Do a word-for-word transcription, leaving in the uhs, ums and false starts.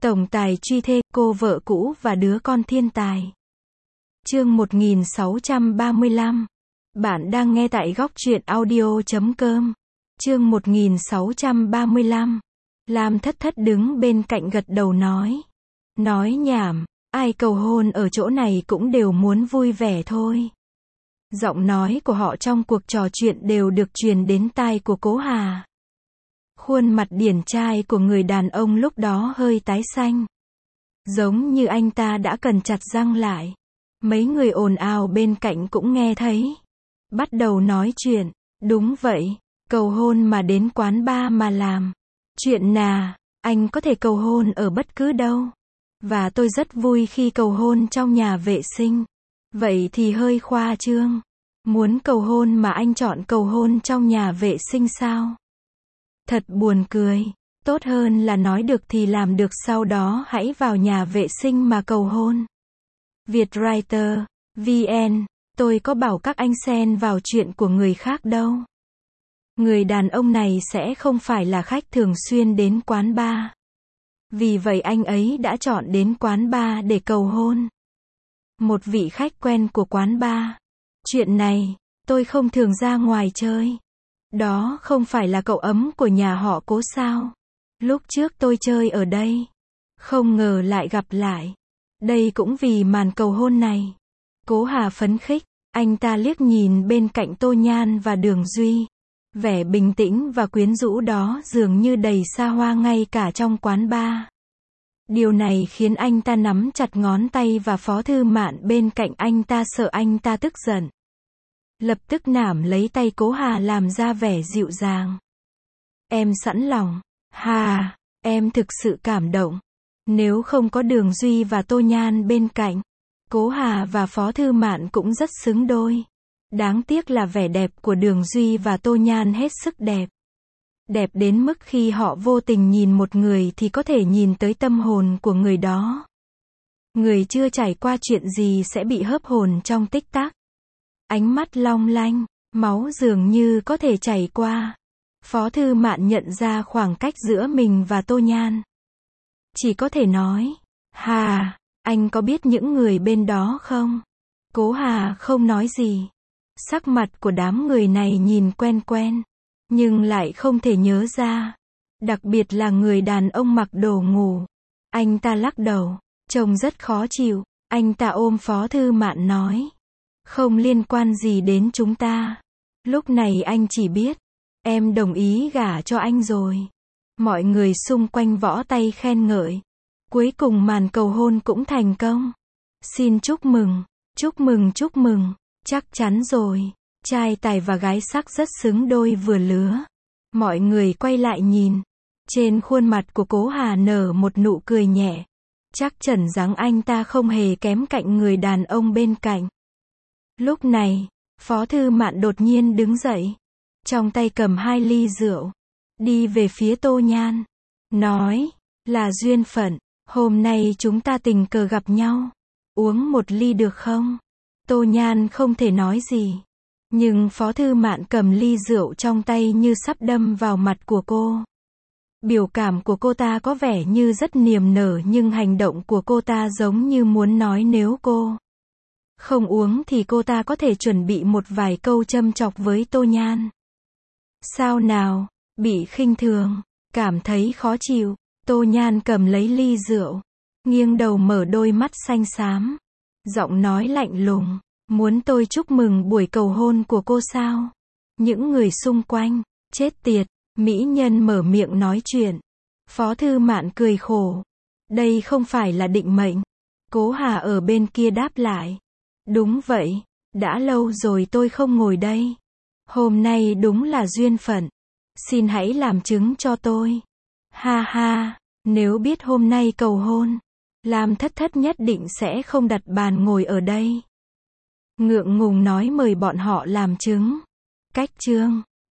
Tổng tài truy thê, cô vợ cũ và đứa con thiên tài. Chương một nghìn sáu trăm ba mươi lăm. Bạn đang nghe tại góc truyện audio chấm com. Chương một nghìn sáu trăm ba mươi lăm. Lam Thất Thất đứng bên cạnh gật đầu nói. Nói nhảm, ai cầu hôn ở chỗ này cũng đều muốn vui vẻ thôi. Giọng nói của họ trong cuộc trò chuyện đều được truyền đến tai của Cố Hà. Khuôn mặt điển trai của người đàn ông lúc đó hơi tái xanh. Giống như anh ta đã cần chặt răng lại. Mấy người ồn ào bên cạnh cũng nghe thấy. Bắt đầu nói chuyện. Đúng vậy, cầu hôn mà đến quán bar mà làm. Chuyện nà, anh có thể cầu hôn ở bất cứ đâu. Và tôi rất vui khi cầu hôn trong nhà vệ sinh. Vậy thì hơi khoa trương. Muốn cầu hôn mà anh chọn cầu hôn trong nhà vệ sinh sao? Thật buồn cười. Tốt hơn là nói được thì làm được, sau đó hãy vào nhà vệ sinh mà cầu hôn. Vietwriter, vê en, tôi có bảo các anh xen vào chuyện của người khác đâu. Người đàn ông này sẽ không phải là khách thường xuyên đến quán bar. Vì vậy anh ấy đã chọn đến quán bar để cầu hôn. Một vị khách quen của quán bar. Chuyện này, tôi không thường ra ngoài chơi. Đó không phải là cậu ấm của nhà họ Cố sao? Lúc trước tôi chơi ở đây. Không ngờ lại gặp lại. Đây cũng vì màn cầu hôn này. Cố Hà phấn khích. Anh ta liếc nhìn bên cạnh Tô Nhan và Đường Duy. Vẻ bình tĩnh và quyến rũ đó dường như đầy xa hoa ngay cả trong quán bar. Điều này khiến anh ta nắm chặt ngón tay và Phó Thư Mạn bên cạnh anh ta, sợ anh ta tức giận. Lập tức nắm lấy tay Cố Hà làm ra vẻ dịu dàng. Em sẵn lòng. Hà, em thực sự cảm động. Nếu không có Đường Duy và Tô Nhan bên cạnh, Cố Hà và Phó Thư Mạn cũng rất xứng đôi. Đáng tiếc là vẻ đẹp của Đường Duy và Tô Nhan hết sức đẹp. Đẹp đến mức khi họ vô tình nhìn một người thì có thể nhìn tới tâm hồn của người đó. Người chưa trải qua chuyện gì sẽ bị hớp hồn trong tích tắc. Ánh mắt long lanh, máu dường như có thể chảy qua. Phó Thư Mạn nhận ra khoảng cách giữa mình và Tô Nhan. Chỉ có thể nói, Hà, anh có biết những người bên đó không? Cố Hà không nói gì. Sắc mặt của đám người này nhìn quen quen, nhưng lại không thể nhớ ra. Đặc biệt là người đàn ông mặc đồ ngủ. Anh ta lắc đầu, trông rất khó chịu. Anh ta ôm Phó Thư Mạn nói. Không liên quan gì đến chúng ta. Lúc này anh chỉ biết, em đồng ý gả cho anh rồi. Mọi người xung quanh võ tay khen ngợi. Cuối cùng màn cầu hôn cũng thành công. Xin chúc mừng, chúc mừng chúc mừng. Chắc chắn rồi, trai tài và gái sắc rất xứng đôi vừa lứa. Mọi người quay lại nhìn. Trên khuôn mặt của Cố Hà nở một nụ cười nhẹ. Chắc chắn rằng anh ta không hề kém cạnh người đàn ông bên cạnh. Lúc này, Phó Thư Mạn đột nhiên đứng dậy. Trong tay cầm hai ly rượu. Đi về phía Tô Nhan. Nói, là duyên phận. Hôm nay chúng ta tình cờ gặp nhau. Uống một ly được không? Tô Nhan không thể nói gì. Nhưng Phó Thư Mạn cầm ly rượu trong tay như sắp đâm vào mặt của cô. Biểu cảm của cô ta có vẻ như rất niềm nở, nhưng hành động của cô ta giống như muốn nói nếu cô không uống thì cô ta có thể chuẩn bị một vài câu châm chọc với Tô Nhan. Sao nào, bị khinh thường, cảm thấy khó chịu. Tô Nhan cầm lấy ly rượu, nghiêng đầu mở đôi mắt xanh xám. Giọng nói lạnh lùng, muốn tôi chúc mừng buổi cầu hôn của cô sao? Những người xung quanh, chết tiệt, mỹ nhân mở miệng nói chuyện. Phó Thư Mạn cười khổ. Đây không phải là định mệnh. Cố Hà ở bên kia đáp lại. Đúng vậy, đã lâu rồi tôi không ngồi đây. Hôm nay đúng là duyên phận. Xin hãy làm chứng cho tôi. Ha ha, nếu biết hôm nay cầu hôn, Lam Thất Thất nhất định sẽ không đặt bàn ngồi ở đây. Ngượng ngùng nói mời bọn họ làm chứng. Cách chương